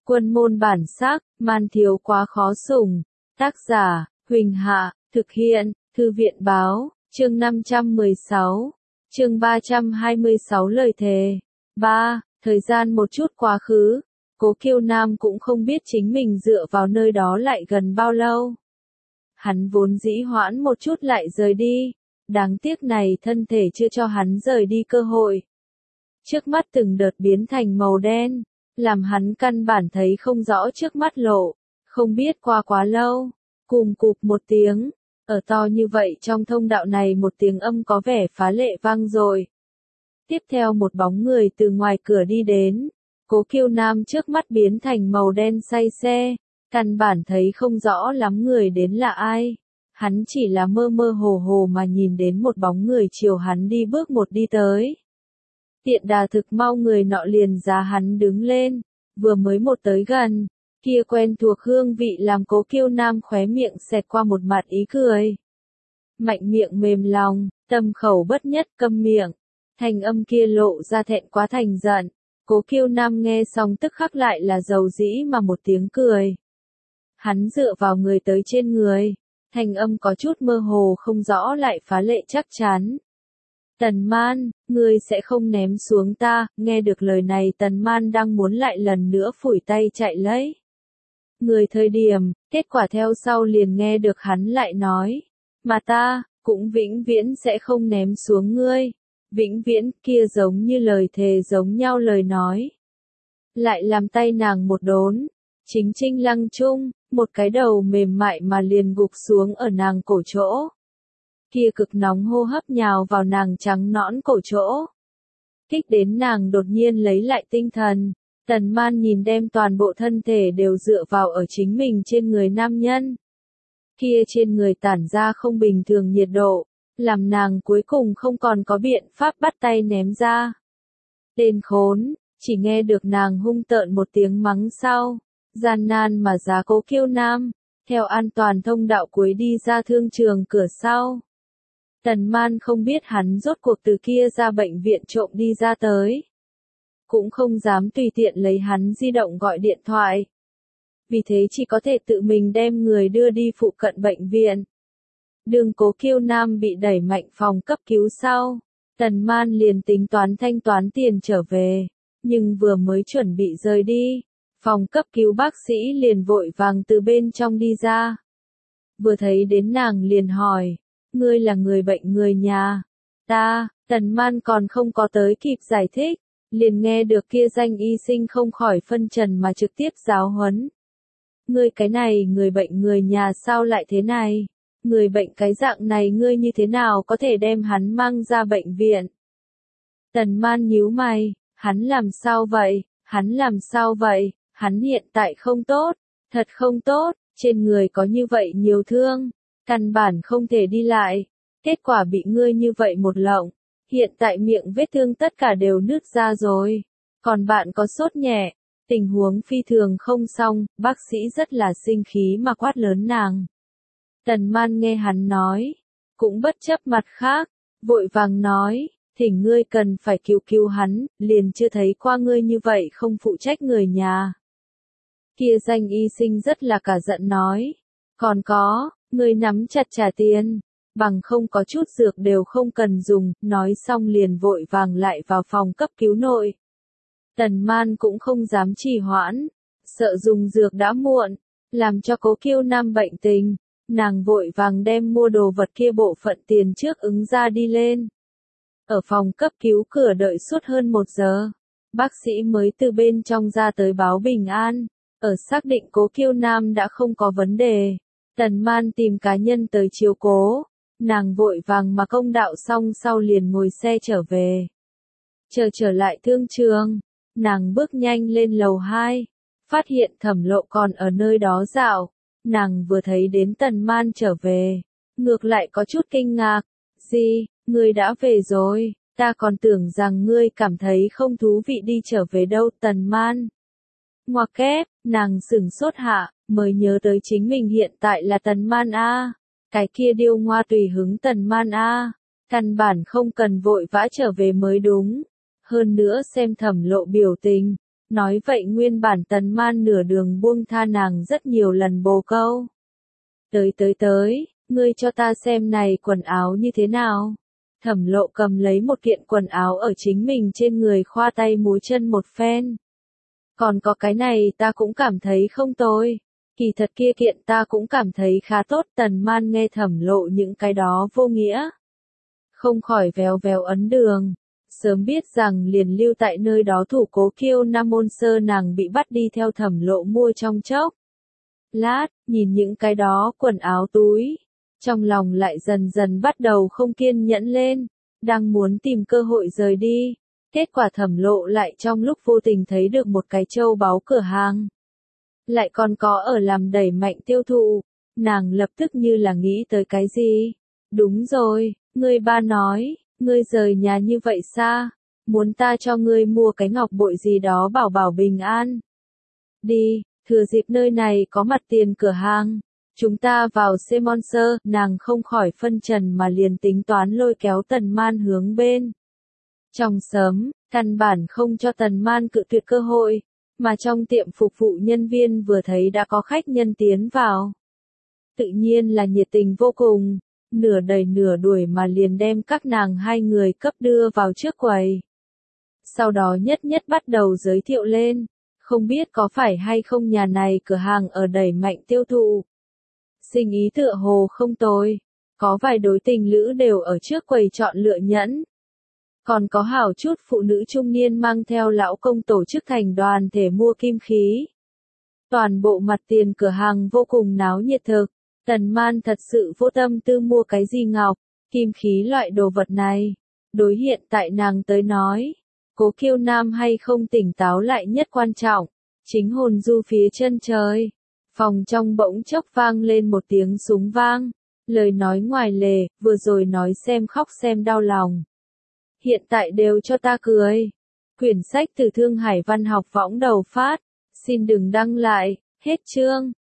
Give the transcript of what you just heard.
Quân môn bản sắc, man thiếu quá khó sủng. Tác giả, Huỳnh Hạ, thực hiện, Thư viện báo, chương 516, chương 326 lời thề. 3. Thời gian một chút quá khứ, Cố Kiêu Nam cũng không biết chính mình dựa vào nơi đó lại gần bao lâu. Hắn vốn dĩ hoãn một chút lại rời đi, đáng tiếc này thân thể chưa cho hắn rời đi cơ hội. Trước mắt từng đợt biến thành màu đen, làm hắn căn bản thấy không rõ trước mắt lộ, không biết qua quá lâu, cùm cụp một tiếng, ở to như vậy trong thông đạo này một tiếng âm có vẻ phá lệ vang rồi. Tiếp theo một bóng người từ ngoài cửa đi đến, Cố Kiêu Nam trước mắt biến thành màu đen say xe, căn bản thấy không rõ lắm người đến là ai. Hắn chỉ là mơ mơ hồ hồ mà nhìn đến một bóng người chiều hắn đi bước một đi tới. Tiện đà thực mau người nọ liền giá hắn đứng lên, vừa mới một tới gần, kia quen thuộc hương vị làm Cố Kiêu Nam khóe miệng xẹt qua một mặt ý cười. Mạnh miệng mềm lòng, tâm khẩu bất nhất câm miệng, thanh âm kia lộ ra thẹn quá thành giận. Cố Kiêu Nam nghe xong tức khắc lại là dầu dĩ mà một tiếng cười. Hắn dựa vào người tới trên người, thanh âm có chút mơ hồ không rõ lại phá lệ chắc chắn. Tần Man, ngươi sẽ không ném xuống ta, nghe được lời này Tần Man đang muốn lại lần nữa phủi tay chạy lấy. Người thời điểm, kết quả theo sau liền nghe được hắn lại nói, mà ta, cũng vĩnh viễn sẽ không ném xuống ngươi. Vĩnh viễn kia giống như lời thề giống nhau lời nói. Lại làm tay nàng một đốn, chính trinh lăng trung, một cái đầu mềm mại mà liền gục xuống ở nàng cổ chỗ. Kia cực nóng hô hấp nhào vào nàng trắng nõn cổ chỗ. Kích đến nàng đột nhiên lấy lại tinh thần, Tần Man nhìn đem toàn bộ thân thể đều dựa vào ở chính mình trên người nam nhân. Kia trên người tản ra không bình thường nhiệt độ, làm nàng cuối cùng không còn có biện pháp bắt tay ném ra. Tên khốn, chỉ nghe được nàng hung tợn một tiếng mắng sau, gian nan mà giá Cố Kiêu Nam, theo an toàn thông đạo cuối đi ra thương trường cửa sau. Tần Man không biết hắn rốt cuộc từ kia ra bệnh viện trộm đi ra tới. Cũng không dám tùy tiện lấy hắn di động gọi điện thoại. Vì thế chỉ có thể tự mình đem người đưa đi phụ cận bệnh viện. Đường Cố Kiêu Nam bị đẩy mạnh phòng cấp cứu sau, Tần Man liền tính toán thanh toán tiền trở về, nhưng vừa mới chuẩn bị rời đi, phòng cấp cứu bác sĩ liền vội vàng từ bên trong đi ra. Vừa thấy đến nàng liền hỏi, ngươi là người bệnh người nhà? Ta, Tần Man còn không có tới kịp giải thích, liền nghe được kia danh y sinh không khỏi phân trần mà trực tiếp giáo huấn. Ngươi cái này người bệnh người nhà sao lại thế này? Người bệnh cái dạng này ngươi như thế nào có thể đem hắn mang ra bệnh viện? Tần Man nhíu mày, hắn làm sao vậy? Hắn làm sao vậy? Hắn hiện tại không tốt, thật không tốt, trên người có như vậy nhiều thương, căn bản không thể đi lại. Kết quả bị ngươi như vậy một lộng, hiện tại miệng vết thương tất cả đều nứt ra rồi. Còn bạn có sốt nhẹ, tình huống phi thường không xong, bác sĩ rất là sinh khí mà quát lớn nàng. Tần Man nghe hắn nói, cũng bất chấp mặt khác, vội vàng nói, thỉnh ngươi cần phải cứu hắn, liền chưa thấy qua ngươi như vậy không phụ trách người nhà. Kia danh y sinh rất là cả giận nói, còn có, ngươi nắm chặt trả tiền, bằng không có chút dược đều không cần dùng, nói xong liền vội vàng lại vào phòng cấp cứu nội. Tần Man cũng không dám trì hoãn, sợ dùng dược đã muộn, làm cho Cố Kiêu Nam bệnh tình. Nàng vội vàng đem mua đồ vật kia bộ phận tiền trước ứng ra đi lên. Ở phòng cấp cứu cửa đợi suốt hơn 1 giờ, bác sĩ mới từ bên trong ra tới báo bình an. Ở xác định Cố Kiêu Nam đã không có vấn đề, Tần Man tìm cá nhân tới chiếu cố. Nàng vội vàng mà công đạo xong sau liền ngồi xe trở về. Trở lại thương trường, nàng bước nhanh lên lầu 2, phát hiện Thẩm Lộ còn ở nơi đó dạo. Nàng vừa thấy đến Tần Man trở về, ngược lại có chút kinh ngạc. Gì, ngươi đã về rồi, ta còn tưởng rằng ngươi cảm thấy không thú vị đi trở về đâu. Tần Man ngoặc kép, nàng sửng sốt hạ, mới nhớ tới chính mình hiện tại là Tần Man A. Cái kia điêu ngoa tùy hứng Tần Man A, căn bản không cần vội vã trở về mới đúng. Hơn nữa xem Thẩm Lộ biểu tình, Nói vậy nguyên bản Tần Man nửa đường buông tha nàng rất nhiều lần bồ câu. Tới, ngươi cho ta xem này quần áo như thế nào. Thẩm Lộ cầm lấy một kiện quần áo ở chính mình trên người khoa tay múa chân một phen. Còn có cái này ta cũng cảm thấy không tồi. Kỳ thật kia kiện ta cũng cảm thấy khá tốt. Tần Man nghe Thẩm Lộ những cái đó vô nghĩa, không khỏi véo véo ấn đường. Sớm biết rằng liền lưu tại nơi đó thủ Cố Kiêu Nam Môn Sơ nàng bị bắt đi theo Thẩm Lộ mua trong chốc lát, nhìn những cái đó quần áo túi, trong lòng lại dần dần bắt đầu không kiên nhẫn lên, đang muốn tìm cơ hội rời đi. Kết quả Thẩm Lộ lại trong lúc vô tình thấy được một cái châu báu cửa hàng. Lại còn có ở làm đẩy mạnh tiêu thụ, nàng lập tức như là nghĩ tới cái gì. Đúng rồi, ngươi ba nói, ngươi rời nhà như vậy xa, muốn ta cho ngươi mua cái ngọc bội gì đó bảo bảo bình an. Đi, thừa dịp nơi này có mặt tiền cửa hàng, chúng ta vào Sponsor, nàng không khỏi phân trần mà liền tính toán lôi kéo Tần Man hướng bên trong sớm, căn bản không cho Tần Man cự tuyệt cơ hội, mà trong tiệm phục vụ nhân viên vừa thấy đã có khách nhân tiến vào. Tự nhiên là nhiệt tình vô cùng, nửa đầy nửa đuổi mà liền đem các nàng hai người cấp đưa vào trước quầy. Sau đó nhất nhất bắt đầu giới thiệu lên, không biết có phải hay không nhà này cửa hàng ở đẩy mạnh tiêu thụ. Sinh ý tựa hồ không tồi, có vài đối tình lữ đều ở trước quầy chọn lựa nhẫn. Còn có hảo chút phụ nữ trung niên mang theo lão công tổ chức thành đoàn thể mua kim khí. Toàn bộ mặt tiền cửa hàng vô cùng náo nhiệt thực, Tần Man thật sự vô tâm tư mua cái gì ngọc, kim khí loại đồ vật này. Đối hiện tại nàng tới nói, Cố Kiêu Nam hay không tỉnh táo lại nhất quan trọng, chính hồn du phía chân trời. Phòng trong bỗng chốc vang lên một tiếng súng vang, lời nói ngoài lề, vừa rồi nói xem khóc xem đau lòng. Hiện tại đều cho ta cười. Quyển sách từ Thương Hải Văn học võng đầu phát, xin đừng đăng lại, hết chương.